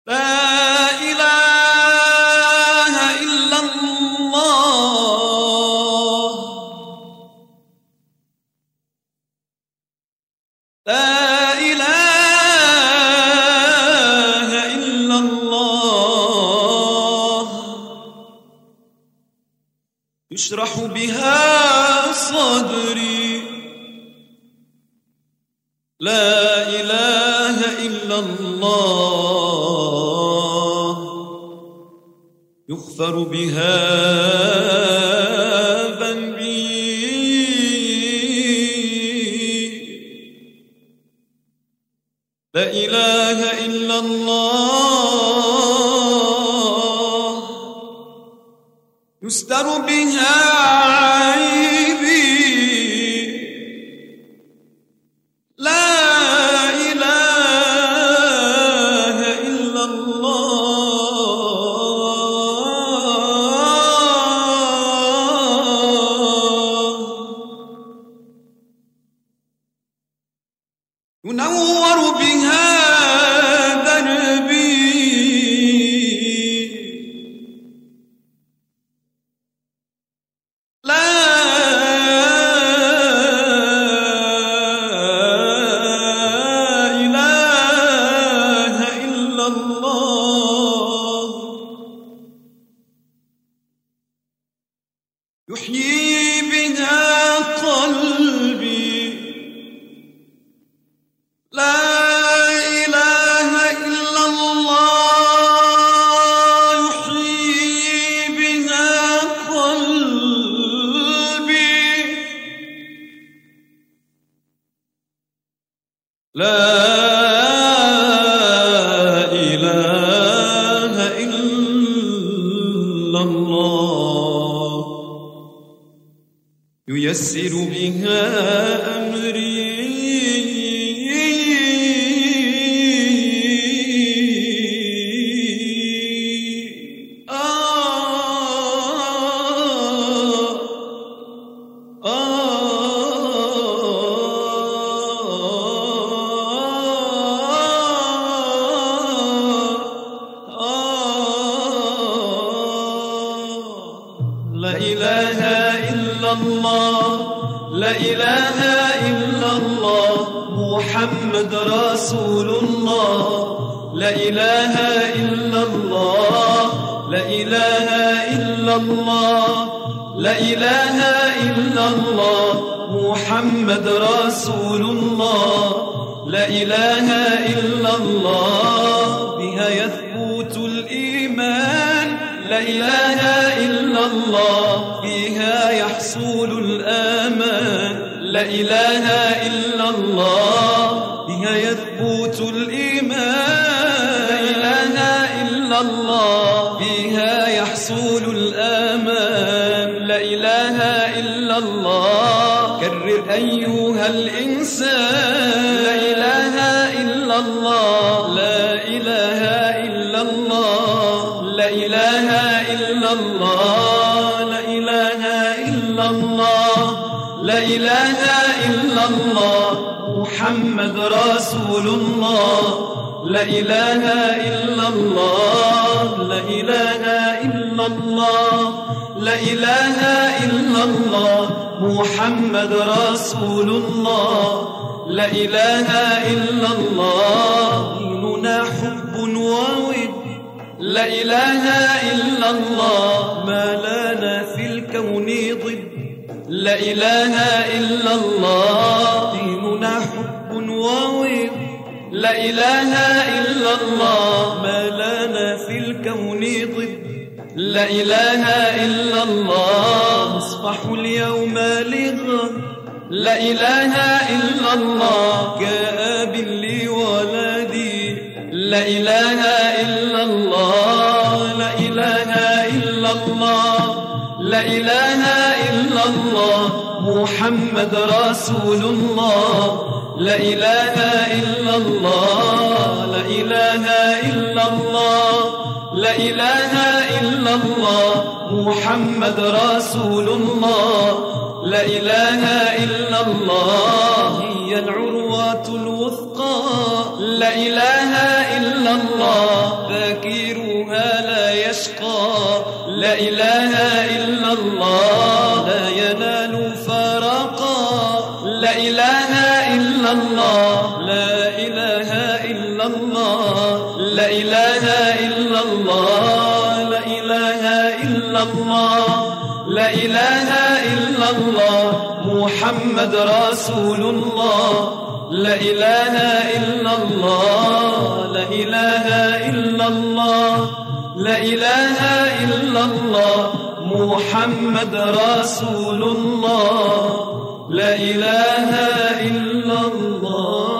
لا إله إلا الله لا إله إلا الله يشرح بها صدري لا إله إلا الله يغفر بها ذنبي لا إله إلا الله يستر بها عيبي ينور بها دربي لا إله إلا الله يحيي بها قلبي لا إله إلا الله يحيي بها قلبي لا إله إلا الله ييسر بها أمري لا إله إلا الله لا إله إلا الله محمد رسول الله لا إله إلا الله لا إله إلا الله لا إله إلا الله محمد رسول الله لا إله إلا الله بها يثبت الإيمان لا إله إلا الله فيها يحصل الآمان لا إله إلا الله بها يثبت الإيمان لا إله إلا الله فيها يحصل الآمان لا إله إلا الله كرر أيها الإنسان لا إله إلا الله لا إله إلا الله لا إله إلا الله لا إله إلا الله لا إله إلا الله محمد رسول الله لا إله إلا الله لا إله إلا الله لا إله إلا الله محمد رسول الله لا إله إلا الله ديننا حب وود لا إله إلا الله ما لنا في الكون ضد لا إله إلا الله ديننا حب وود لا إله إلا الله ما لنا في الكون ضد لا إله إلا الله اصفحوا اليوم لغد لا إله إلا الله كأب لي ولدي لا إله إلا الله لا إله إلا الله لا إله إلا الله محمد رسول الله لا إله إلا الله لا إله إلا الله لا إله إلا الله محمد رسول الله لا إله إلا الله هي العروة الوثقى لا إله إلا الله لا إله إلا الله لا ينال فراقا لا إله إلا الله لا إله إلا الله لا إله إلا الله لا إله إلا الله لا إله إلا الله محمد رسول الله لا إله إلا الله لا إله إلا الله لا إله إلا الله محمد رسول الله لا إله إلا الله